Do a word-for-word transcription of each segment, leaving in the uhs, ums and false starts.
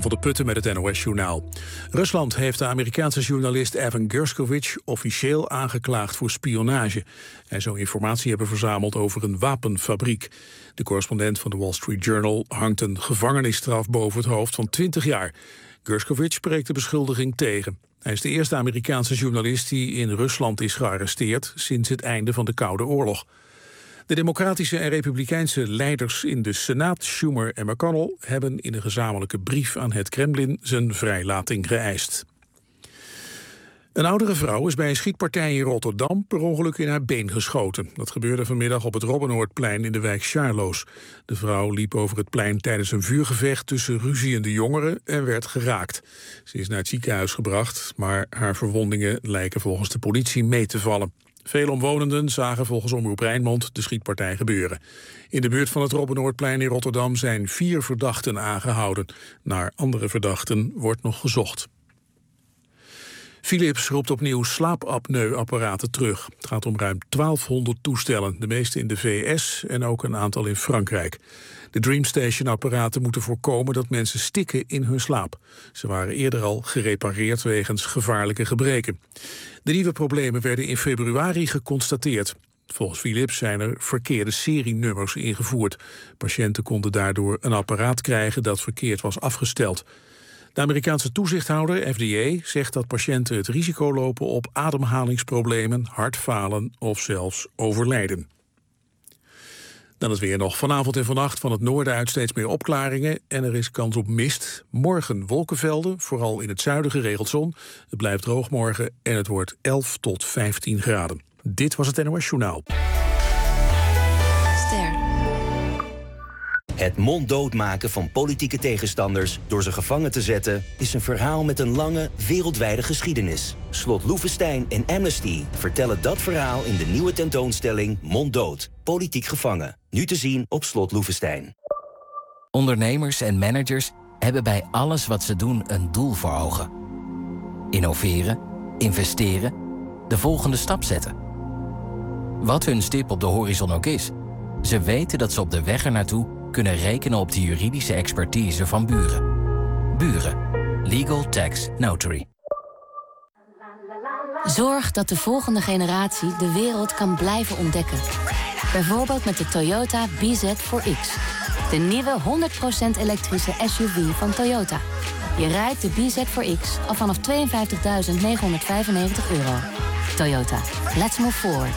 Van de Putten met het N O S-journaal. Rusland heeft de Amerikaanse journalist Evan Gershkovich officieel aangeklaagd voor spionage. Hij zou informatie hebben verzameld over een wapenfabriek. De correspondent van de Wall Street Journal hangt een gevangenisstraf boven het hoofd van twintig jaar. Gershkovich spreekt de beschuldiging tegen. Hij is de eerste Amerikaanse journalist die in Rusland is gearresteerd sinds het einde van de Koude Oorlog. De democratische en republikeinse leiders in de Senaat, Schumer en McConnell, hebben in een gezamenlijke brief aan het Kremlin zijn vrijlating geëist. Een oudere vrouw is bij een schietpartij in Rotterdam per ongeluk in haar been geschoten. Dat gebeurde vanmiddag op het Robbenhoortplein in de wijk Charloes. De vrouw liep over het plein tijdens een vuurgevecht tussen ruziende jongeren en werd geraakt. Ze is naar het ziekenhuis gebracht, maar haar verwondingen lijken volgens de politie mee te vallen. Veel omwonenden zagen volgens Omroep Rijnmond de schietpartij gebeuren. In de buurt van het Robbenhoortplein in Rotterdam zijn vier verdachten aangehouden. Naar andere verdachten wordt nog gezocht. Philips roept opnieuw slaapapneuapparaten terug. Het gaat om ruim twaalfhonderd toestellen, de meeste in de V S en ook een aantal in Frankrijk. De DreamStation-apparaten moeten voorkomen dat mensen stikken in hun slaap. Ze waren eerder al gerepareerd wegens gevaarlijke gebreken. De nieuwe problemen werden in februari geconstateerd. Volgens Philips zijn er verkeerde serienummers ingevoerd. Patiënten konden daardoor een apparaat krijgen dat verkeerd was afgesteld. De Amerikaanse toezichthouder, F D A, zegt dat patiënten het risico lopen op ademhalingsproblemen, hartfalen of zelfs overlijden. Dan is weer nog vanavond en vannacht van het noorden uit steeds meer opklaringen en er is kans op mist. Morgen wolkenvelden, vooral in het zuiden geregeld zon. Het blijft droog morgen en het wordt elf tot vijftien graden. Dit was het N O S Journaal. Ster. Het monddood maken van politieke tegenstanders door ze gevangen te zetten is een verhaal met een lange, wereldwijde geschiedenis. Slot Loevestein en Amnesty vertellen dat verhaal in de nieuwe tentoonstelling Monddood, politiek gevangen. Nu te zien op Slot Loevestein. Ondernemers en managers hebben bij alles wat ze doen een doel voor ogen. Innoveren, investeren, de volgende stap zetten. Wat hun stip op de horizon ook is, ze weten dat ze op de weg ernaartoe kunnen rekenen op de juridische expertise van Buren. Buren. Legal Tax Notary. Zorg dat de volgende generatie de wereld kan blijven ontdekken. Bijvoorbeeld met de Toyota B Z four X. De nieuwe honderd procent elektrische S U V van Toyota. Je rijdt de B Z four X al vanaf tweeënvijftigduizend negenhonderdvijfennegentig euro. Toyota. Let's move forward.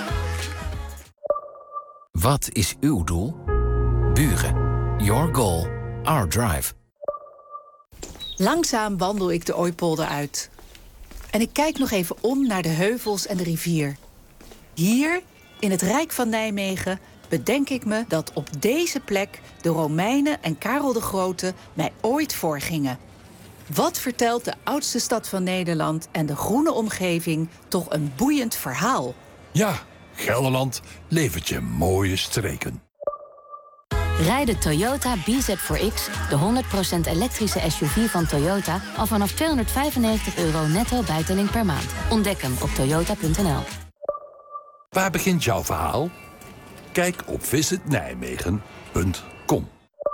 Wat is uw doel? Buren. Your goal, our drive. Langzaam wandel ik de Ooypolder uit. En ik kijk nog even om naar de heuvels en de rivier. Hier, in het Rijk van Nijmegen, bedenk ik me dat op deze plek de Romeinen en Karel de Grote mij ooit voorgingen. Wat vertelt de oudste stad van Nederland en de groene omgeving toch een boeiend verhaal? Ja, Gelderland levert je mooie streken. Rijd de Toyota B Z four X, de honderd procent elektrische S U V van Toyota, al vanaf tweehonderdvijfennegentig euro netto bijtelling per maand. Ontdek hem op toyota punt n l. Waar begint jouw verhaal? Kijk op visit nijmegen punt com.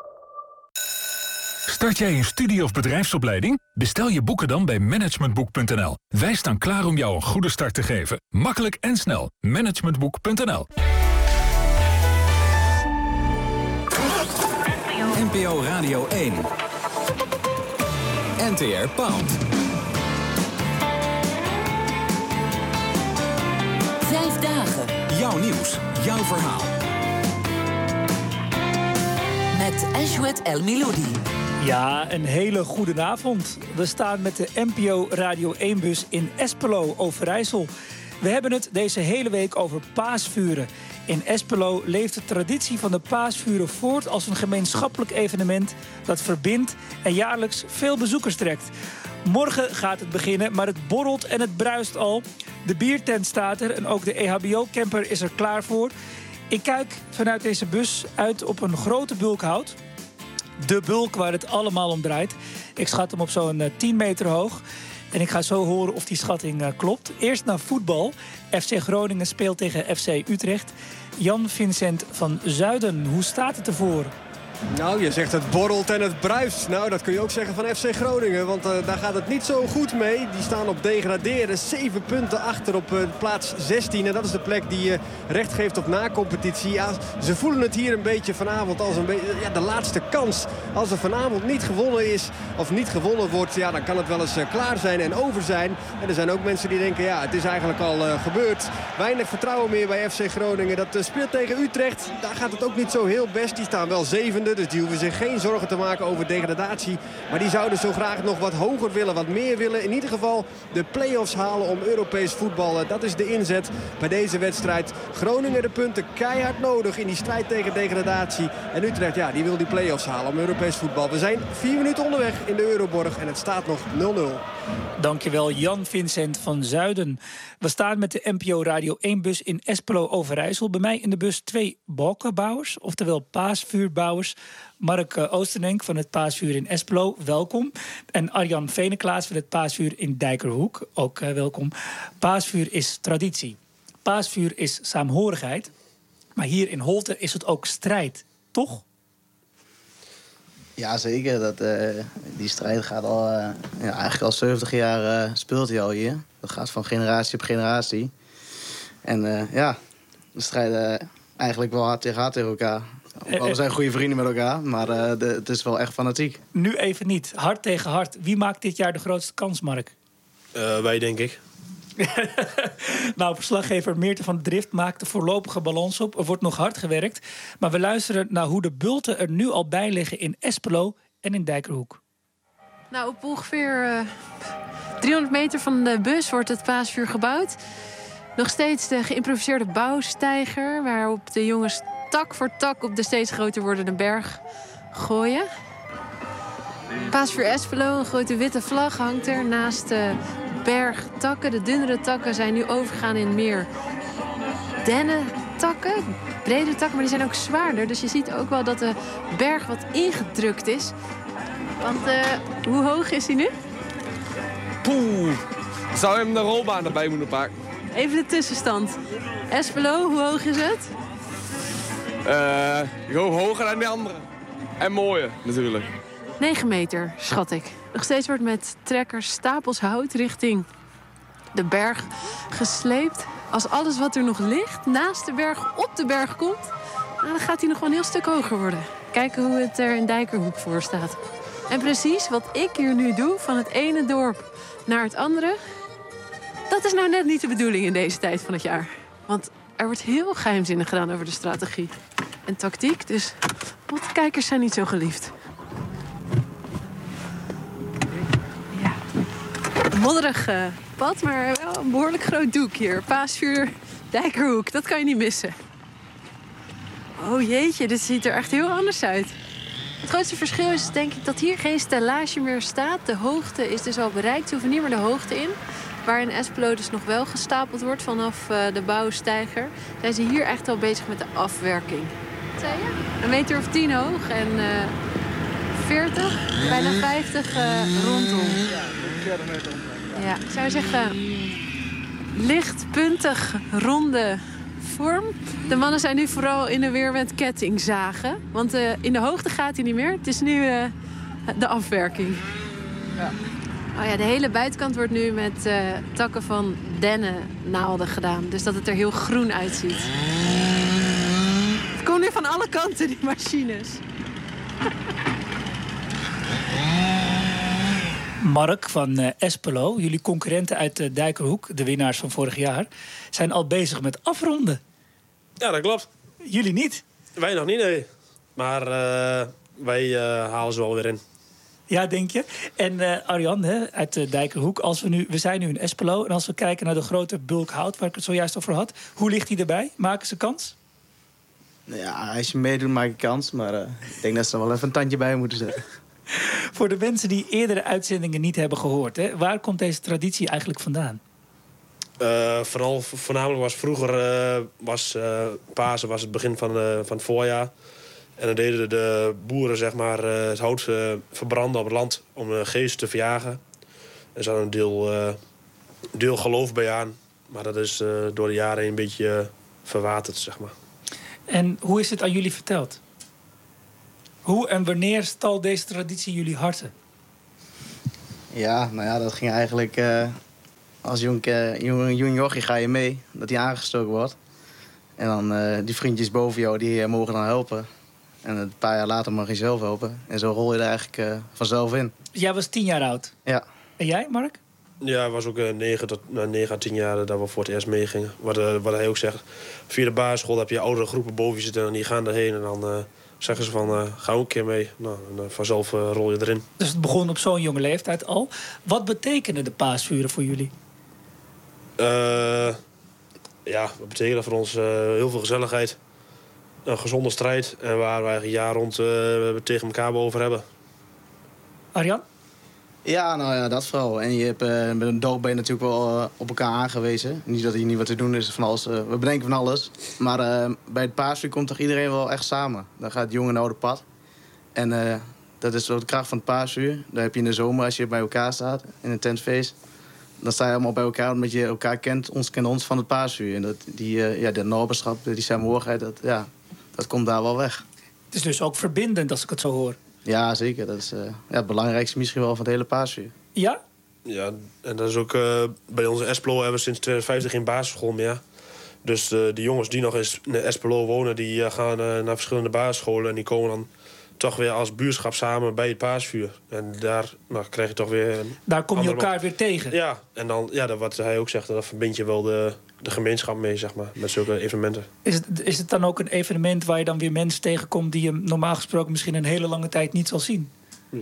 Start jij een studie- of bedrijfsopleiding? Bestel je boeken dan bij managementboek punt n l. Wij staan klaar om jou een goede start te geven. Makkelijk en snel. managementboek punt n l. N P O Radio één. N T R Pound. Vijf dagen. Jouw nieuws, jouw verhaal. Met Ashwet El Miloudi. Ja, een hele goede avond. We staan met de N P O Radio één-bus in Espelo, Overijssel. We hebben het deze hele week over paasvuren. In Espelo leeft de traditie van de paasvuren voort als een gemeenschappelijk evenement dat verbindt en jaarlijks veel bezoekers trekt. Morgen gaat het beginnen, maar het borrelt en het bruist al. De biertent staat er en ook de E H B O-camper is er klaar voor. Ik kijk vanuit deze bus uit op een grote bulk hout. De bulk waar het allemaal om draait. Ik schat hem op zo'n tien meter hoog. En ik ga zo horen of die schatting uh, klopt. Eerst naar voetbal. F C Groningen speelt tegen F C Utrecht. Jan Vincent van Zuiden, hoe staat het ervoor? Nou, je zegt het borrelt en het bruist. Nou, dat kun je ook zeggen van F C Groningen. Want uh, daar gaat het niet zo goed mee. Die staan op degraderen. Zeven punten achter op uh, plaats zestien. En dat is de plek die uh, recht geeft op na-competitie. Ja, ze voelen het hier een beetje vanavond als een beetje, ja, de laatste kans. Als er vanavond niet gewonnen is of niet gewonnen wordt, ja, dan kan het wel eens uh, klaar zijn en over zijn. En er zijn ook mensen die denken, ja, het is eigenlijk al uh, gebeurd. Weinig vertrouwen meer bij F C Groningen. Dat uh, speelt tegen Utrecht. Daar gaat het ook niet zo heel best. Die staan wel zevende, dus die hoeven zich geen zorgen te maken over degradatie. Maar die zouden zo graag nog wat hoger willen, wat meer willen. In ieder geval de play-offs halen om Europees voetbal. Dat is de inzet bij deze wedstrijd. Groningen de punten keihard nodig in die strijd tegen degradatie. En Utrecht, ja, die wil die play-offs halen om Europees voetbal. We zijn vier minuten onderweg in de Euroborg en het staat nog nul nul. Dankjewel Jan Vincent van Zuiden. We staan met de N P O Radio één-bus in Espelo Overijssel. Bij mij in de bus twee balkenbouwers, oftewel paasvuurbouwers. Mark uh, Oostenenk van het Paasvuur in Espelo, welkom. En Arjan Veneklaas van het Paasvuur in Dijkerhoek, ook uh, welkom. Paasvuur is traditie. Paasvuur is saamhorigheid. Maar hier in Holte is het ook strijd, toch? Ja, zeker. Dat, uh, die strijd gaat al, uh, ja, eigenlijk al zeventig jaar uh, speelt hij al hier. Dat gaat van generatie op generatie. En uh, ja, we strijden eigenlijk wel hard tegen hard tegen elkaar. We zijn goede vrienden met elkaar, maar uh, de, het is wel echt fanatiek. Nu even niet. Hard tegen hard. Wie maakt dit jaar de grootste kans, Mark? Uh, wij, denk ik. Nou, verslaggever Meerte van de Drift maakt de voorlopige balans op. Er wordt nog hard gewerkt. Maar we luisteren naar hoe de bulten er nu al bij liggen in Espelo en in Dijkerhoek. Nou, op ongeveer uh, driehonderd meter van de bus wordt het paasvuur gebouwd. Nog steeds de geïmproviseerde bouwsteiger, waarop de jongens tak voor tak op de steeds groter wordende berg gooien. Paasvuur Espelo, een grote witte vlag hangt er naast de bergtakken. De dunnere takken zijn nu overgegaan in meer dennentakken, brede takken, maar die zijn ook zwaarder. Dus je ziet ook wel dat de berg wat ingedrukt is. Want uh, hoe hoog is hij nu? Poeh, zou hem de rolbaan erbij moeten pakken. Even de tussenstand. Espelo, hoe hoog is het? Uh, gewoon hoger dan die andere. En mooier, natuurlijk. negen meter, schat ik. Nog steeds wordt met trekkers stapels hout richting de berg gesleept. Als alles wat er nog ligt naast de berg op de berg komt, nou, dan gaat hij nog wel een heel stuk hoger worden. Kijken hoe het er in Dijkerhoek voor staat. En precies wat ik hier nu doe, van het ene dorp naar het andere, dat is nou net niet de bedoeling in deze tijd van het jaar. Want er wordt heel geheimzinnig gedaan over de strategie en tactiek. Dus botkijkers zijn niet zo geliefd. Ja. Een modderig uh, pad, maar wel een behoorlijk groot doek hier. Paasvuur, Dijkerhoek, dat kan je niet missen. Oh jeetje, dit ziet er echt heel anders uit. Het grootste verschil is denk ik dat hier geen stellage meer staat. De hoogte is dus al bereikt. Ze hoeven niet meer de hoogte in. Waar in Espelo dus nog wel gestapeld wordt vanaf uh, de bouwsteiger, zijn ze hier echt al bezig met de afwerking. Wat zei je? Een meter of tien hoog en uh, veertig, bijna vijftig uh, rondom. Ja, ik zou zeggen, licht puntig ronde vorm. De mannen zijn nu vooral in de weer met kettingzagen. Want uh, in de hoogte gaat hij niet meer. Het is nu uh, de afwerking. Ja. Oh ja, de hele buitenkant wordt nu met uh, takken van dennennaalden gedaan. Dus dat het er heel groen uitziet. Het komt nu van alle kanten, die machines. Mark van uh, Espelo, jullie concurrenten uit uh, Dijkerhoek, de winnaars van vorig jaar, zijn al bezig met afronden. Ja, dat klopt. Jullie niet? Wij nog niet, nee. Maar uh, wij uh, halen ze wel weer in. Ja, denk je? En uh, Arjan, hè, uit uh, Dijkerhoek, als we, nu, we zijn nu in Espelo, en als we kijken naar de grote bulk hout waar ik het zojuist over had, hoe ligt die erbij? Maken ze kans? Ja, als je meedoet maak je kans, maar uh, ik denk dat ze er wel even een tandje bij moeten zetten. Voor de mensen die eerdere uitzendingen niet hebben gehoord, hè, waar komt deze traditie eigenlijk vandaan? Uh, vooral, voornamelijk was vroeger uh, was, uh, Pasen was het begin van, uh, van het voorjaar. En dan deden de boeren zeg maar, uh, het hout uh, verbranden op het land om de geesten te verjagen. Er zat een deel, uh, deel geloof bij aan. Maar dat is uh, door de jaren heen een beetje uh, verwaterd, zeg maar. En hoe is het aan jullie verteld? Hoe en wanneer stal deze traditie jullie harten? Ja, nou ja, dat ging eigenlijk... Uh, als jong, uh, jong, jong jochie ga je mee, dat hij aangestoken wordt. En dan uh, die vriendjes boven jou, die uh, mogen dan helpen. En een paar jaar later mag je zelf helpen. En zo rol je er eigenlijk uh, vanzelf in. Jij was tien jaar oud? Ja. En jij, Mark? Ja, het was ook uh, negen tot uh, negen à tien jaar dat we voor het eerst meegingen. Wat, uh, wat hij ook zegt, via de basisschool heb je oudere groepen boven je zitten... en die gaan erheen en dan uh, zeggen ze van, uh, ga ook een keer mee. Nou, en, uh, vanzelf uh, rol je erin. Dus het begon op zo'n jonge leeftijd al. Wat betekenen de paasvuren voor jullie? Uh, ja, dat betekent voor ons uh, heel veel gezelligheid. Een gezonde strijd. En waar we eigenlijk jaar rond uh, tegen elkaar over hebben. Arjan? Ja, nou ja, dat vooral. En je hebt uh, met een dorp ben je natuurlijk wel uh, op elkaar aangewezen. Niet dat hier niet wat te doen is van alles. Uh, we bedenken van alles. Maar uh, bij het paasvuur komt toch iedereen wel echt samen. Dan gaat jong en oude pad. En uh, dat is wel de kracht van het paasvuur. Daar heb je in de zomer, als je bij elkaar staat, in een tentfeest... dan sta je allemaal bij elkaar omdat je elkaar kent. Ons kent ons van het paasvuur. En dat, die, uh, ja, de naberschap, die samenhorigheid, dat, ja, dat komt daar wel weg. Het is dus ook verbindend, als ik het zo hoor. Ja, zeker. Dat is uh, ja, het belangrijkste misschien wel van het hele paasvuur. Ja? Ja, en dat is ook... Uh, bij onze Espelo hebben we sinds twintig vijftien geen basisschool meer. Dus uh, de jongens die nog in Espelo wonen... die uh, gaan uh, naar verschillende basisscholen... en die komen dan toch weer als buurschap samen bij het paasvuur. En daar nou, krijg je toch weer... Een daar kom je elkaar weer tegen. Ja, en dan, ja, dat, wat hij ook zegt... dat verbind je wel de, de gemeenschap mee, zeg maar, met zulke evenementen. Is het, is het dan ook een evenement waar je dan weer mensen tegenkomt... die je normaal gesproken misschien een hele lange tijd niet zal zien? Ja.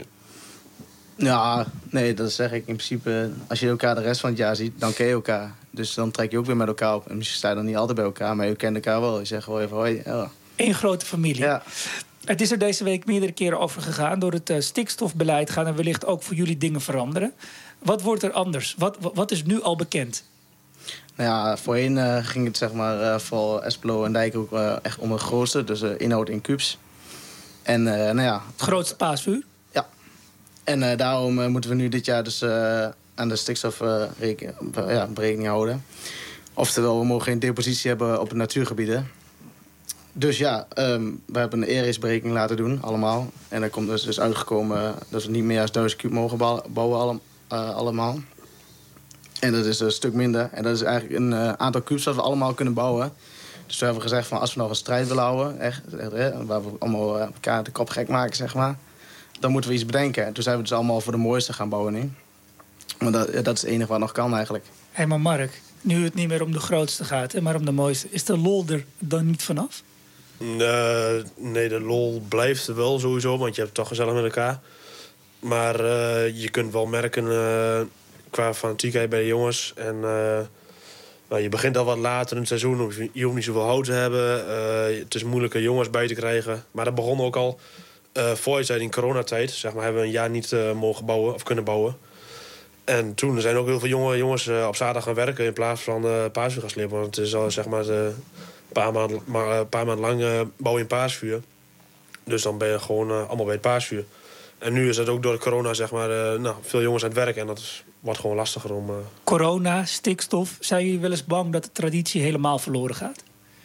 Ja, nee, dat zeg ik in principe. Als je elkaar de rest van het jaar ziet, dan ken je elkaar. Dus dan trek je ook weer met elkaar op. En misschien sta je dan niet altijd bij elkaar, maar je kent elkaar wel. Je zegt gewoon even hoi. Ja. Eén grote familie. Ja. Het is er deze week meerdere keren over gegaan. Door het uh, stikstofbeleid gaan er wellicht ook voor jullie dingen veranderen. Wat wordt er anders? Wat, wat is nu al bekend? Nou ja, voorheen uh, ging het zeg maar uh, voor Espelo en Dijk ook uh, echt om het grootste. Dus uh, inhoud in kubus. En uh, nou ja... Het grootste paasvuur? Ja. En uh, daarom uh, moeten we nu dit jaar dus uh, aan de stikstofberekening uh, ja, berekening houden. Oftewel, we mogen geen depositie hebben op de natuurgebieden. Dus ja, um, we hebben een E R I S-berekening laten doen, allemaal. En er komt dus, dus uitgekomen uh, dat we niet meer als duizend kuub mogen bouwen, alle, uh, allemaal. En dat is een stuk minder. En dat is eigenlijk een uh, aantal kubus dat we allemaal kunnen bouwen. Dus we hebben gezegd van als we nog een strijd willen houden, echt, echt hè, waar we allemaal uh, elkaar de kop gek maken, zeg maar, dan moeten we iets bedenken. En toen zijn we dus allemaal voor de mooiste gaan bouwen nu. Maar dat, ja, dat is het enige wat nog kan eigenlijk. Hé, hey, maar Mark, nu het niet meer om de grootste gaat, hè, maar om de mooiste, is de lol er dan niet vanaf? Uh, nee, de lol blijft er wel sowieso, want je hebt het toch gezellig met elkaar. Maar uh, je kunt wel merken uh, qua fanatiekheid bij de jongens. En uh, nou, je begint al wat later in het seizoen, je hoeft niet zoveel hout te hebben. Uh, het is moeilijker jongens bij te krijgen. Maar dat begon ook al uh, voor je tijd in coronatijd. Zeg maar, hebben we een jaar niet uh, mogen bouwen of kunnen bouwen. En toen zijn ook heel veel jonge jongens uh, op zaterdag gaan werken in plaats van uh, paasvuur gaan slepen. Want het is al zeg maar de, een paar maanden paar maand lang uh, bouwen in paasvuur. Dus dan ben je gewoon uh, allemaal bij het paasvuur. En nu is het ook door de corona zeg maar uh, nou, veel jongens aan het werk en dat is, wordt gewoon lastiger om. Uh... Corona, stikstof, zijn jullie wel eens bang dat de traditie helemaal verloren gaat?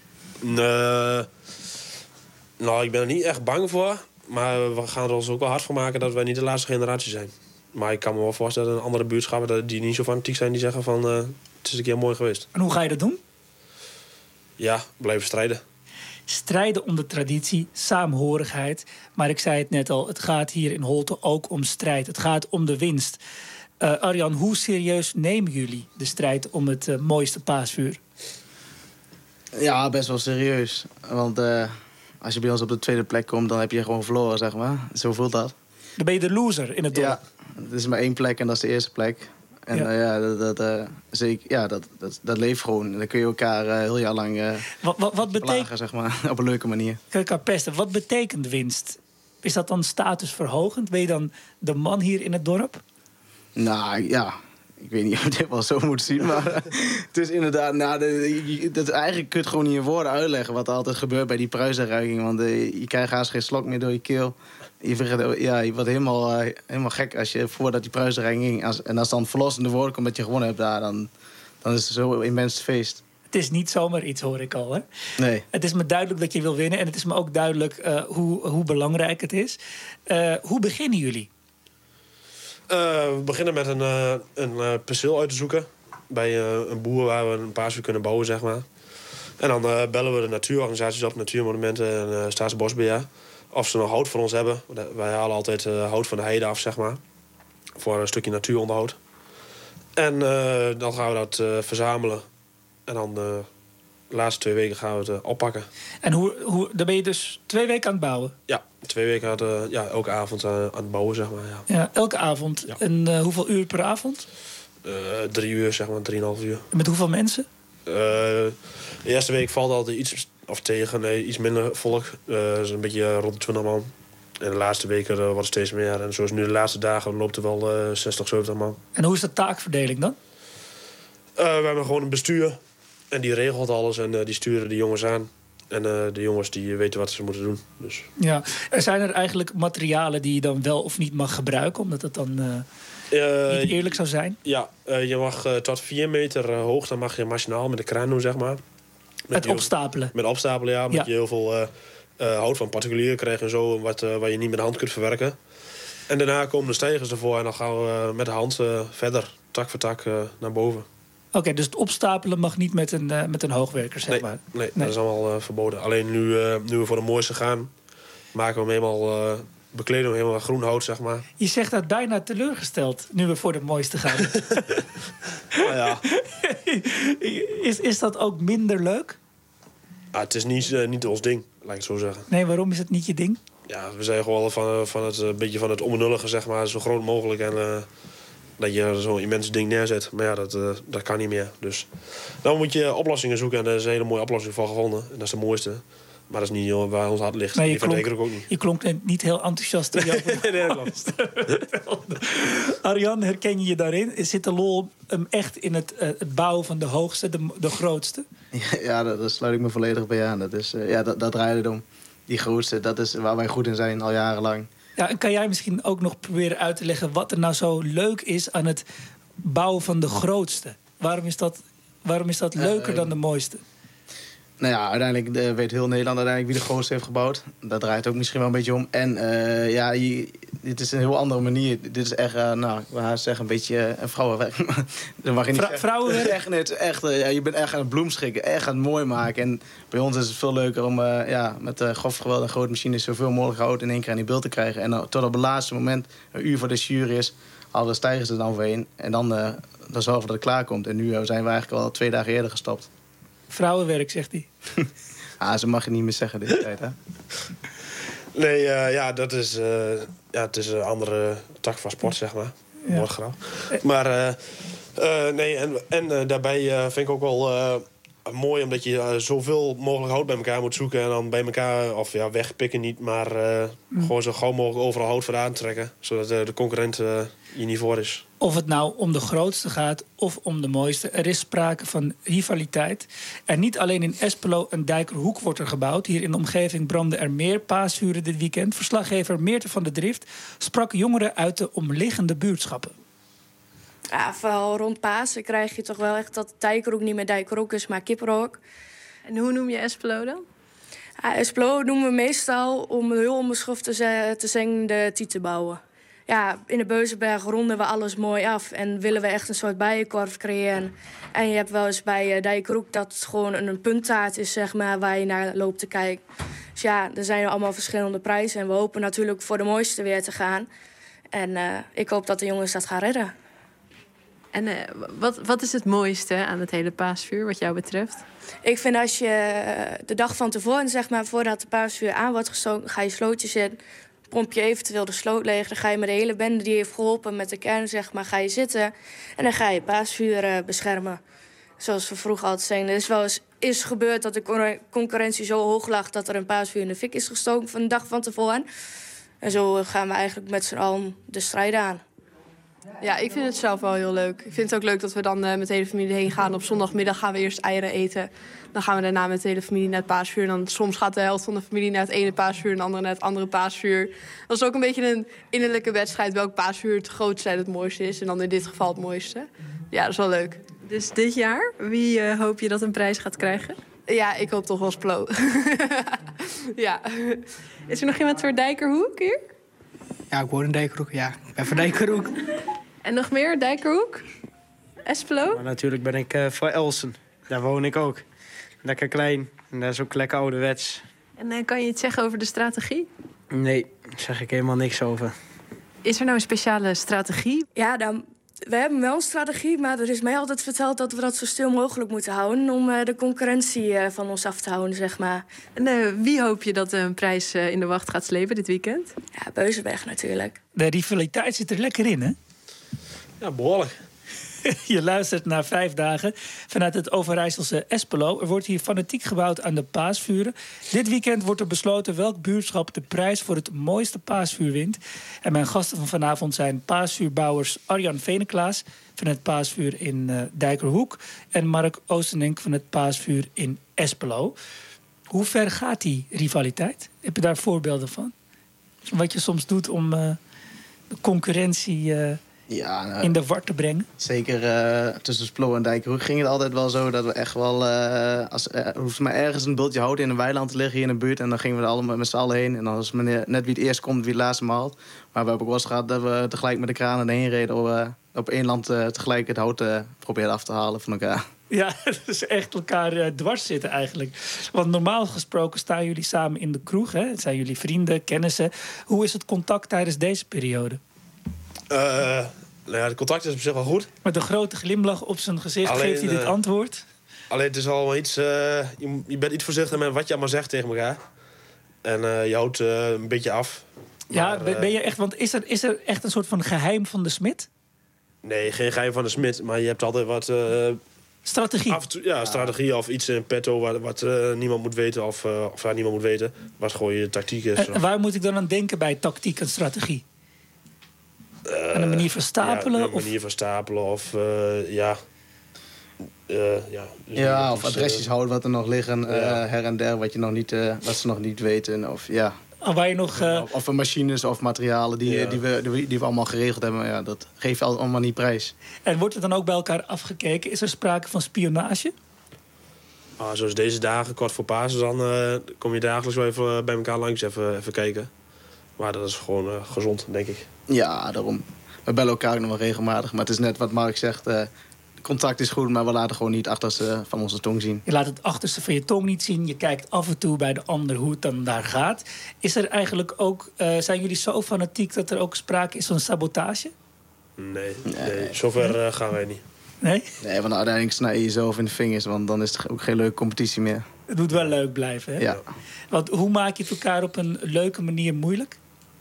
Nee, nou, ik ben er niet echt bang voor. Maar we gaan er ons ook wel hard voor maken dat wij niet de laatste generatie zijn. Maar ik kan me wel voorstellen dat een andere buurtschappen die niet zo fanatiek zijn, die zeggen van uh, het is een keer mooi geweest. En hoe ga je dat doen? Ja, blijven strijden. Strijden om de traditie, saamhorigheid. Maar ik zei het net al, het gaat hier in Holte ook om strijd. Het gaat om de winst. Uh, Arjan, hoe serieus nemen jullie de strijd om het uh, mooiste paasvuur? Ja, best wel serieus. Want uh, als je bij ons op de tweede plek komt, dan heb je gewoon verloren, zeg maar. Zo voelt dat. Dan ben je de loser in het dorp. Ja, het is maar één plek en dat is de eerste plek. En ja, uh, ja, dat, dat, uh, zeker, ja dat, dat, dat leeft gewoon. En dan kun je elkaar uh, heel jaar lang uh, wat, wat, wat betekent, plagen, zeg maar, op een leuke manier. Kun je elkaar pesten. Wat betekent winst? Is dat dan statusverhogend? Ben je dan de man hier in het dorp? Nou, ja. Ik weet niet of je dit wel zo moet zien, maar uh, het is inderdaad... Nou, de, dat, eigenlijk kun je het gewoon niet in woorden uitleggen wat er altijd gebeurt bij die prijsuitreiking. Want uh, je krijgt haast geen slok meer door je keel. Je, vergeet, ja, je wordt helemaal, uh, helemaal gek als je voordat die prijsuitreiking ging. Als, en als dan verlossende woorden komt dat je gewonnen hebt daar, dan, dan is het zo immens feest. Het is niet zomaar iets, hoor ik al. Hè? Nee. Het is me duidelijk dat je wil winnen. En het is me ook duidelijk uh, hoe, hoe belangrijk het is. Uh, hoe beginnen jullie? Uh, we beginnen met een, uh, een uh, perceel uit te zoeken. Bij uh, een boer waar we een paasvuur kunnen bouwen, zeg maar. En dan uh, bellen we de natuurorganisaties op, natuurmonumenten en uh, Staatsbosbeheer. Of ze nog hout voor ons hebben. Wij halen altijd uh, hout van de heide af, zeg maar. Voor een stukje natuuronderhoud. En uh, dan gaan we dat uh, verzamelen. En dan uh, de laatste twee weken gaan we het uh, oppakken. En hoe, hoe, dan ben je dus twee weken aan het bouwen? Ja, twee weken aan het, uh, ja, elke avond uh, aan het bouwen, zeg maar. Ja, ja elke avond. Ja. En uh, hoeveel uur per avond? Uh, drie uur, zeg maar, drieënhalf uur. En met hoeveel mensen? Uh, de eerste week valt altijd iets, of tegen, nee, iets minder volk. Uh, dus een beetje rond de twintig man. En de laatste weken uh, wordt het steeds meer. En zoals nu de laatste dagen loopt er wel uh, zestig, zeventig man. En hoe is de taakverdeling dan? Uh, we hebben gewoon een bestuur. En die regelt alles en uh, die sturen de jongens aan. En uh, de jongens die weten wat ze moeten doen. Dus. Ja, er zijn er eigenlijk materialen die je dan wel of niet mag gebruiken, omdat het dan uh, uh, niet eerlijk zou zijn? Ja, uh, je mag uh, tot vier meter uh, hoog, dan mag je machinaal met de kraan doen, zeg maar. Met opstapelen? Met opstapelen, ja. Met ja. je heel veel uh, uh, hout van particulieren krijgen en zo, wat, uh, wat je niet met de hand kunt verwerken. En daarna komen de stijgers ervoor en dan gaan we uh, met de hand uh, verder, tak voor tak, uh, naar boven. Oké, okay, dus het opstapelen mag niet met een, uh, met een hoogwerker, zeg nee, maar? Nee, nee, dat is allemaal uh, verboden. Alleen nu, uh, nu we voor de mooiste gaan, maken we hem helemaal, uh, bekleden we hem helemaal groen hout, zeg maar. Je zegt dat bijna teleurgesteld, nu we voor de mooiste gaan. Nou ja. is, is dat ook minder leuk? Ah, het is niet, uh, niet ons ding, laat ik het zo zeggen. Nee, waarom is het niet je ding? Ja, we zijn gewoon van, van het, een beetje van het onbenullige, zeg maar, zo groot mogelijk. En uh, dat je zo'n immens ding neerzet. Maar ja, dat, uh, dat kan niet meer. Dus dan moet je oplossingen zoeken. En daar is een hele mooie oplossing voor gevonden. En dat is de mooiste. Maar dat is niet waar ons hart ligt. Nee, je, klonk, ook niet. je klonk niet heel enthousiast. Nee, nee, dat klopt. Arjan, herken je je daarin? Zit de lol um, echt in het, uh, het bouwen van de hoogste, de, de grootste? Ja, ja daar, daar sluit ik me volledig bij aan. Dat, is, uh, ja, dat, dat draait het om. Die grootste, dat is waar wij goed in zijn, al jarenlang. Ja, en kan jij misschien ook nog proberen uit te leggen wat er nou zo leuk is aan het bouwen van de grootste? Waarom is dat, waarom is dat leuker uh, dan de mooiste? Nou ja, uiteindelijk uh, weet heel Nederland uiteindelijk wie de grootste heeft gebouwd. Dat draait ook misschien wel een beetje om. En uh, ja, je, dit is een heel andere manier. Dit is echt, uh, nou, ik wil haar zeggen, een beetje uh, een vrouwenwerk. Dat mag je niet Vrou- vrouwenwerk? Echt, nee, het is echt, uh, ja, je bent echt aan het bloemschikken, echt aan het mooi maken. En bij ons is het veel leuker om uh, ja, met uh, grof geweld en grote machines zoveel mogelijk hout in één keer aan die beeld te krijgen. En uh, tot op het laatste moment, een uur voor de jury is, halen de stijgers er dan overheen. En dan, uh, dan zorgen we dat het klaar komt. En nu uh, zijn we eigenlijk al twee dagen eerder gestopt. Vrouwenwerk, zegt hij. Ah, ze mag je niet meer zeggen deze tijd, hè? Nee, uh, ja, dat is, uh, ja, het is een andere tak van sport, zeg maar. Ja. Woordgrauw. Maar uh, uh, nee, en, en uh, daarbij uh, vind ik ook wel uh, mooi... omdat je uh, zoveel mogelijk hout bij elkaar moet zoeken... en dan bij elkaar, of ja, wegpikken niet... maar uh, mm. gewoon zo gauw mogelijk overal hout voor aantrekken... zodat uh, de concurrent uh, je niet voor is. Of het nou om de grootste gaat of om de mooiste. Er is sprake van rivaliteit. En niet alleen in Espelo en Dijkerhoek wordt er gebouwd. Hier in de omgeving brandden er meer paasvuren dit weekend. Verslaggever Meerte van der Drift sprak jongeren uit de omliggende buurtschappen. Ja, vooral rond Pasen krijg je toch wel echt dat Dijkerhoek niet meer Dijkerhoek is, maar Kippenhoek. En hoe noem je Espelo dan? Ja, Espelo noemen we meestal, om heel onbeschoft te, ze- te zeggen, de tiet te bouwen. Ja, in de Beuzenberg ronden we alles mooi af en willen we echt een soort bijenkorf creëren. En je hebt wel eens bij uh, Dijkerhoek dat het gewoon een, een punttaart is, zeg maar, waar je naar loopt te kijken. Dus ja, er zijn allemaal verschillende prijzen en we hopen natuurlijk voor de mooiste weer te gaan. En uh, ik hoop dat de jongens dat gaan redden. En uh, wat, wat is het mooiste aan het hele paasvuur, wat jou betreft? Ik vind als je uh, de dag van tevoren, zeg maar, voordat de paasvuur aan wordt gestoken, ga je slootjes in, pomp je eventueel de sloot leeg. Dan ga je met de hele bende die heeft geholpen met de kern, zeg maar, ga je zitten. En dan ga je paasvuur uh, beschermen. Zoals we vroeger altijd zeiden. Er is wel eens is gebeurd dat de concurrentie zo hoog lag dat er een paasvuur in de fik is gestoken van de dag van tevoren. En zo gaan we eigenlijk met z'n allen de strijd aan. Ja, ik vind het zelf wel heel leuk. Ik vind het ook leuk dat we dan uh, met de hele familie heen gaan. Op zondagmiddag gaan we eerst eieren eten. Dan gaan we daarna met de hele familie naar het paasvuur. En dan soms gaat de helft van de familie naar het ene paasvuur en de andere naar het andere paasvuur. Dat is ook een beetje een innerlijke wedstrijd welk paasvuur het grootste en het mooiste is. En dan in dit geval het mooiste. Ja, dat is wel leuk. Dus dit jaar, wie uh, hoop je dat een prijs gaat krijgen? Ja, ik hoop toch wel Splo. Ja. Is er nog iemand voor Dijkerhoek hier? Ja, ik woon in Dijkerhoek. Ja, ik ben voor Dijkerhoek. En nog meer, Dijkerhoek? Espelo? Maar natuurlijk ben ik uh, voor Elsen. Daar woon ik ook. Lekker klein. En dat is ook lekker ouderwets. En uh, kan je iets zeggen over de strategie? Nee, daar zeg ik helemaal niks over. Is er nou een speciale strategie? Ja, dan, we hebben wel een strategie, maar er is mij altijd verteld dat we dat zo stil mogelijk moeten houden om uh, de concurrentie uh, van ons af te houden, zeg maar. En uh, wie hoop je dat een prijs uh, in de wacht gaat slepen dit weekend? Ja, Beuzenberg natuurlijk. De rivaliteit zit er lekker in, hè? Ja, behoorlijk. Je luistert naar vijf dagen vanuit het Overijsselse Espelo. Er wordt hier fanatiek gebouwd aan de paasvuren. Dit weekend wordt er besloten welk buurtschap de prijs voor het mooiste paasvuur wint. En mijn gasten van vanavond zijn paasvuurbouwers Arjan Veneklaas van het paasvuur in uh, Dijkerhoek en Mark Oostenink van het paasvuur in Espelo. Hoe ver gaat die rivaliteit? Heb je daar voorbeelden van? Wat je soms doet om uh, de concurrentie Uh, Ja, nou, in de war te brengen? Zeker uh, tussen Splo en Dijkerhoek ging het altijd wel zo dat we echt wel... Uh, als, uh, hoeft maar ergens een bultje hout in een weiland te liggen hier in de buurt. En dan gingen we er allemaal met z'n allen heen. En dan was meneer, net wie het eerst komt, wie het laatste maalt. Maar we hebben ook wel eens gehad dat we tegelijk met de kranen erheen reden... om uh, op één land uh, tegelijk het hout uh, proberen af te halen van elkaar. Ja, dat is echt elkaar uh, dwars zitten eigenlijk. Want normaal gesproken staan jullie samen in de kroeg. Hè? Het zijn jullie vrienden, kennissen. Hoe is het contact tijdens deze periode? Uh... Nou ja, het contact is op zich wel goed. Met een grote glimlach op zijn gezicht alleen, geeft hij dit uh, antwoord. Alleen het is al iets... Uh, je, je bent iets voorzichtig met wat je allemaal zegt tegen elkaar. En uh, je houdt uh, een beetje af. Ja, maar, ben, ben je echt... Want is er, is er echt een soort van geheim van de smid? Nee, geen geheim van de smid. Maar je hebt altijd wat... Uh, strategie? Af, ja, strategie of iets in petto wat, wat uh, niemand moet weten. Of, uh, of waar niemand moet weten. Wat gewoon je tactiek is. En waar moet ik dan aan denken bij tactiek en strategie? Uh, aan een manier van stapelen? Ja, een manier van stapelen of uh, ja... Uh, ja, dus ja, of adresjes uh, houden wat er nog liggen, uh, ja. her en der, wat, je nog niet, uh, wat ze nog niet weten. Of, ja. Oh, waar je nog, uh... of, of machines of materialen die, ja. die, we, die, die we allemaal geregeld hebben. Ja, dat geeft je allemaal niet prijs. En wordt er dan ook bij elkaar afgekeken? Is er sprake van spionage? Ah, zoals deze dagen, kort voor Pasen, dan uh, kom je dagelijks wel even bij elkaar langs even, even kijken. Maar dat is gewoon uh, gezond, denk ik. Ja, daarom. We bellen elkaar nog wel regelmatig. Maar het is net wat Mark zegt. Uh, contact is goed, maar we laten gewoon niet het achterste van onze tong zien. Je laat het achterste van je tong niet zien. Je kijkt af en toe bij de ander hoe het dan daar gaat. Is er eigenlijk ook... Uh, zijn jullie zo fanatiek dat er ook sprake is van sabotage? Nee, nee. nee. zover uh, gaan wij niet. Nee? Nee, want uiteindelijk snij je jezelf in de vingers. Want dan is het ook geen leuke competitie meer. Het moet wel leuk blijven, hè? Ja. Want hoe maak je het elkaar op een leuke manier moeilijk?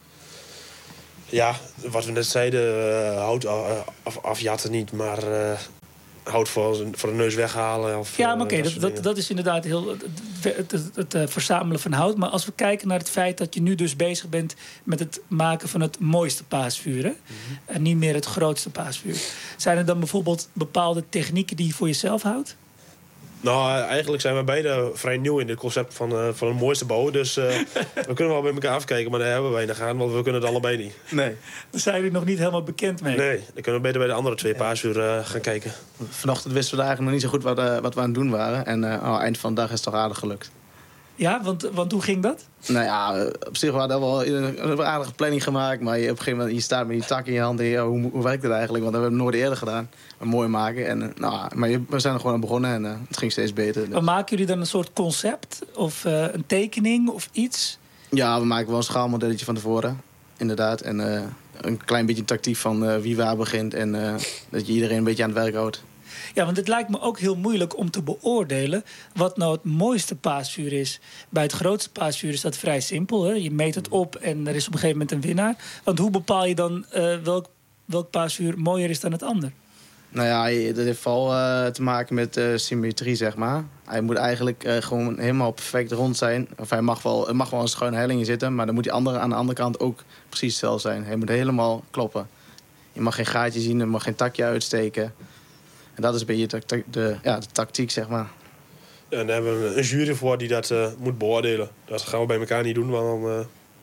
Ja, wat we net zeiden, uh, hout af, afjatten niet, maar uh, hout voor, voor de neus weghalen. Of, ja, maar oké, uh, dat, dat, dat, dat is inderdaad heel het, het, het, het uh, verzamelen van hout. Maar als we kijken naar het feit dat je nu dus bezig bent met het maken van het mooiste paasvuur, hè? Mm-hmm. En niet meer het grootste paasvuur. Zijn er dan bijvoorbeeld bepaalde technieken die je voor jezelf houdt? Nou, eigenlijk zijn we beide vrij nieuw in dit concept van, uh, van het mooiste bouwen. Dus uh, we kunnen wel bij elkaar afkijken, maar daar hebben we weinig aan. Want we kunnen het allebei niet. Nee. Daar zijn jullie nog niet helemaal bekend mee? Nee, dan kunnen we beter bij de andere twee paasvuren uh, gaan kijken. Vanochtend wisten we eigenlijk nog niet zo goed wat, uh, wat we aan het doen waren. En uh, oh, eind van de dag is het toch aardig gelukt. Ja, want, want hoe ging dat? Nou ja, op zich hadden we wel een aardige planning gemaakt. Maar je, op een gegeven moment je staat met die tak in je hand. En je, hoe, hoe werkt het eigenlijk? Want dat hebben we nooit eerder gedaan. Mooi maken. En, nou, maar je, we zijn er gewoon aan begonnen en uh, het ging steeds beter. Dus. Maar maken jullie dan een soort concept? Of uh, een tekening of iets? Ja, we maken wel een schaalmodelletje van tevoren. Inderdaad. En uh, een klein beetje tactiek van uh, wie waar begint. En uh, dat je iedereen een beetje aan het werk houdt. Ja, want het lijkt me ook heel moeilijk om te beoordelen wat nou het mooiste paasvuur is. Bij het grootste paasvuur is dat vrij simpel. Hè? Je meet het op en er is op een gegeven moment een winnaar. Want hoe bepaal je dan uh, welk, welk paasvuur mooier is dan het ander? Nou ja, dat heeft vooral uh, te maken met uh, symmetrie, zeg maar. Hij moet eigenlijk uh, gewoon helemaal perfect rond zijn. Of hij mag wel, er mag wel een schuine helling in zitten, maar dan moet die andere aan de andere kant ook precies hetzelfde zijn. Hij moet helemaal kloppen. Je mag geen gaatje zien, er mag geen takje uitsteken. En dat is een beetje de, de, ja, de tactiek, zeg maar. Ja, en daar hebben we een jury voor die dat uh, moet beoordelen. Dat gaan we bij elkaar niet doen, want dan uh,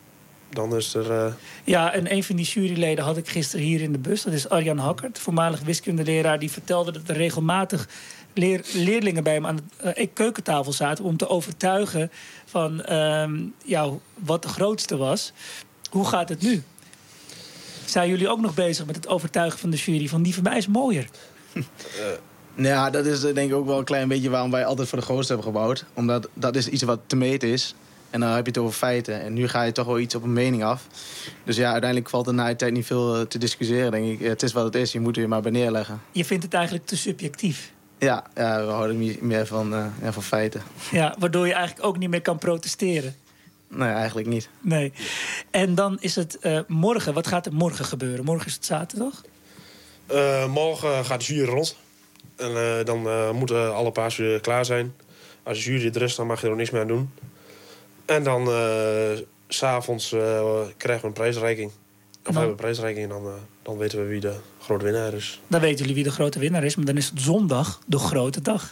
dan is er... Uh... Ja, en een van die juryleden had ik gisteren hier in de bus. Dat is Arjan Hakkert, voormalig wiskundeleraar. Die vertelde dat er regelmatig leer, leerlingen bij hem aan de uh, keukentafel zaten... om te overtuigen van uh, ja, wat de grootste was. Hoe gaat het nu? Zijn jullie ook nog bezig met het overtuigen van de jury... van die van mij is mooier? Uh. Ja, dat is denk ik ook wel een klein beetje waarom wij altijd voor de grootste hebben gebouwd. Omdat dat is iets wat te meten is. En dan heb je het over feiten. En nu ga je toch wel iets op een mening af. Dus ja, uiteindelijk valt er na de tijd niet veel te discussiëren, denk ik. Het is wat het is, je moet er je maar bij neerleggen. Je vindt het eigenlijk te subjectief? Ja, ja we houden meer van, uh, ja, van feiten. Ja, waardoor je eigenlijk ook niet meer kan protesteren? Nee, eigenlijk niet. Nee. En dan is het uh, morgen. Wat gaat er morgen gebeuren? Morgen is het zaterdag? Uh, morgen gaat de jury rond. En uh, dan uh, moeten alle paasvuren klaar zijn. Als de jury er is, dan mag je er niks meer aan doen. En dan, uh, 's avonds uh, krijgen we een prijsreiking. Of hebben we een prijsreiking en dan, uh, dan weten we wie de grote winnaar is. Dan weten jullie wie de grote winnaar is, maar dan is het zondag de grote dag.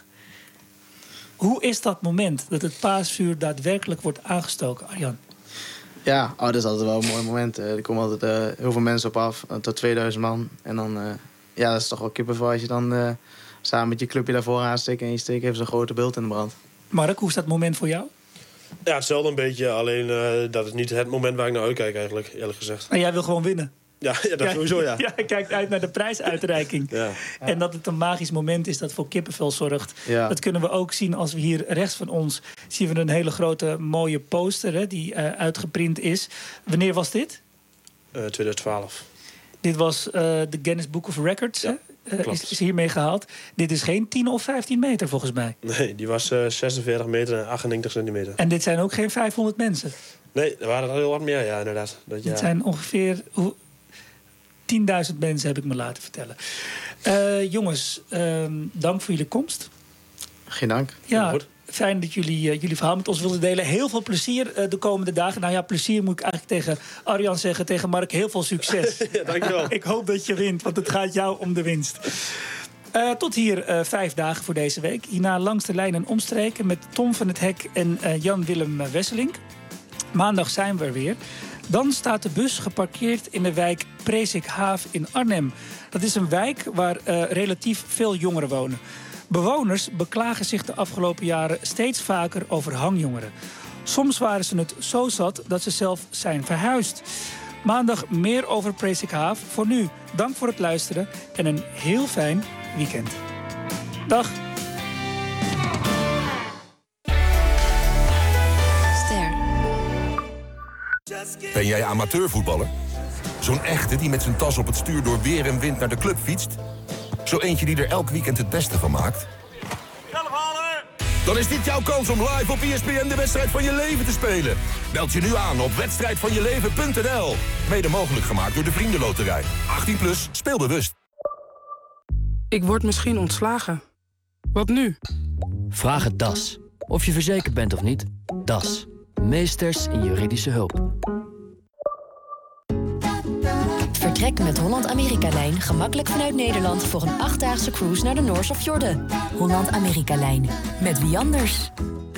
Hoe is dat moment dat het paasvuur daadwerkelijk wordt aangestoken, Arjan? Ja, oh, dat is altijd wel een mooi moment. Er komen altijd uh, heel veel mensen op af, uh, tot tweeduizend man. En dan, uh, ja, dat is toch wel kippenvel als je dan uh, samen met je clubje daarvoor aansteekt... en je steekt even zo'n grote beeld in de brand. Mark, hoe is dat moment voor jou? Ja, hetzelfde een beetje. Alleen uh, dat is niet het moment waar ik naar uitkijk eigenlijk, eerlijk gezegd. En jij wil gewoon winnen? Ja, ja dat sowieso, ja. Ja, kijkt uit naar de prijsuitreiking. Ja. En dat het een magisch moment is dat voor kippenvel zorgt. Ja. Dat kunnen we ook zien als we hier rechts van ons... zien we een hele grote mooie poster hè, die uh, uitgeprint is. Wanneer was dit? Uh, twintig twaalf. Dit was uh, de Guinness Book of Records, ja, hè? Uh, is, is hiermee gehaald. Dit is geen tien of vijftien meter volgens mij. Nee, die was uh, zesenveertig meter en achtennegentig centimeter. En dit zijn ook geen vijfhonderd mensen? Nee, er waren er heel wat meer, ja, inderdaad. Dat, ja. Dit zijn ongeveer tienduizend mensen, heb ik me laten vertellen. Uh, jongens, uh, dank voor jullie komst. Geen dank. Ja, goed. Fijn dat jullie uh, jullie verhaal met ons wilden delen. Heel veel plezier uh, de komende dagen. Nou ja, plezier moet ik eigenlijk tegen Arjan zeggen, tegen Mark. Heel veel succes. Ja, dankjewel. Ik hoop dat je wint, want het gaat jou om de winst. Uh, tot hier uh, vijf dagen voor deze week. Hierna langs de lijn en omstreken met Tom van het Hek en uh, Jan-Willem Wesselink. Maandag zijn we er weer. Dan staat de bus geparkeerd in de wijk Presikhaaf in Arnhem. Dat is een wijk waar uh, relatief veel jongeren wonen. Bewoners beklagen zich de afgelopen jaren steeds vaker over hangjongeren. Soms waren ze het zo zat dat ze zelf zijn verhuisd. Maandag meer over Presikhaaf. Voor nu, dank voor het luisteren en een heel fijn weekend. Dag. Ben jij amateurvoetballer? Zo'n echte die met zijn tas op het stuur door weer en wind naar de club fietst? Zo eentje die er elk weekend het beste van maakt? Dan is dit jouw kans om live op E S P N de wedstrijd van je leven te spelen. Meld je nu aan op wedstrijd van je leven punt n l. Mede mogelijk gemaakt door de Vriendenloterij. achttien plus, speel bewust. Ik word misschien ontslagen. Wat nu? Vraag het D A S. Of je verzekerd bent of niet. D A S. Meesters in juridische hulp. Vertrek met Holland-Amerika-lijn gemakkelijk vanuit Nederland... voor een achtdaagse cruise naar de Noors of Fjorden. Holland-Amerika-lijn. Met wie anders?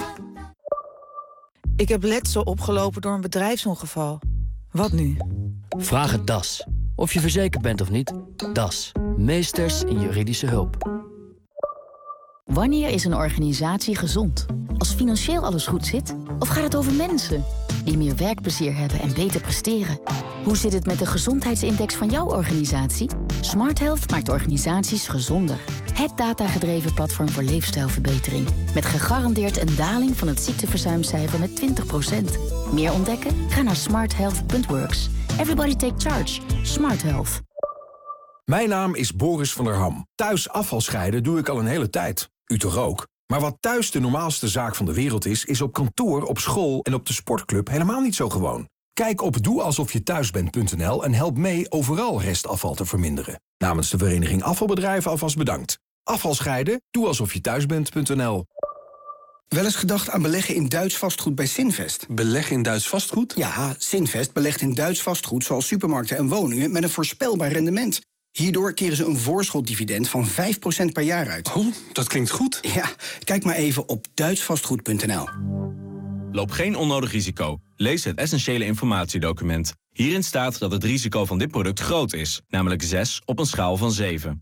Ik heb letsel opgelopen door een bedrijfsongeval. Wat nu? Vraag het D A S. Of je verzekerd bent of niet. D A S. Meesters in juridische hulp. Wanneer is een organisatie gezond? Als financieel alles goed zit? Of gaat het over mensen die meer werkplezier hebben en beter presteren? Hoe zit het met de gezondheidsindex van jouw organisatie? Smart Health maakt organisaties gezonder. Het datagedreven platform voor leefstijlverbetering. Met gegarandeerd een daling van het ziekteverzuimcijfer met twintig procent. Meer ontdekken? Ga naar smart health punt works. Everybody take charge. Smart Health. Mijn naam is Boris van der Ham. Thuis afval scheiden doe ik al een hele tijd. U toch ook? Maar wat thuis de normaalste zaak van de wereld is... is op kantoor, op school en op de sportclub helemaal niet zo gewoon. Kijk op doe alsof je thuis bent punt n l en help mee overal restafval te verminderen. Namens de Vereniging Afvalbedrijven alvast bedankt. Afval scheiden? Doe alsof je thuis bent punt n l. Wel eens gedacht aan beleggen in Duits vastgoed bij Sinvest? Beleggen in Duits vastgoed? Ja, Sinvest belegt in Duits vastgoed zoals supermarkten en woningen... met een voorspelbaar rendement. Hierdoor keren ze een voorschotdividend van vijf procent per jaar uit. Oh, dat klinkt goed. Ja, kijk maar even op duits vastgoed punt n l. Loop geen onnodig risico. Lees het essentiële informatiedocument. Hierin staat dat het risico van dit product groot is, namelijk zes op een schaal van zeven.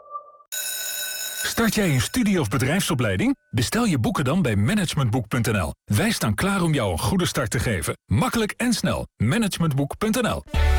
Start jij een studie- of bedrijfsopleiding? Bestel je boeken dan bij managementboek punt n l. Wij staan klaar om jou een goede start te geven. Makkelijk en snel. managementboek punt n l.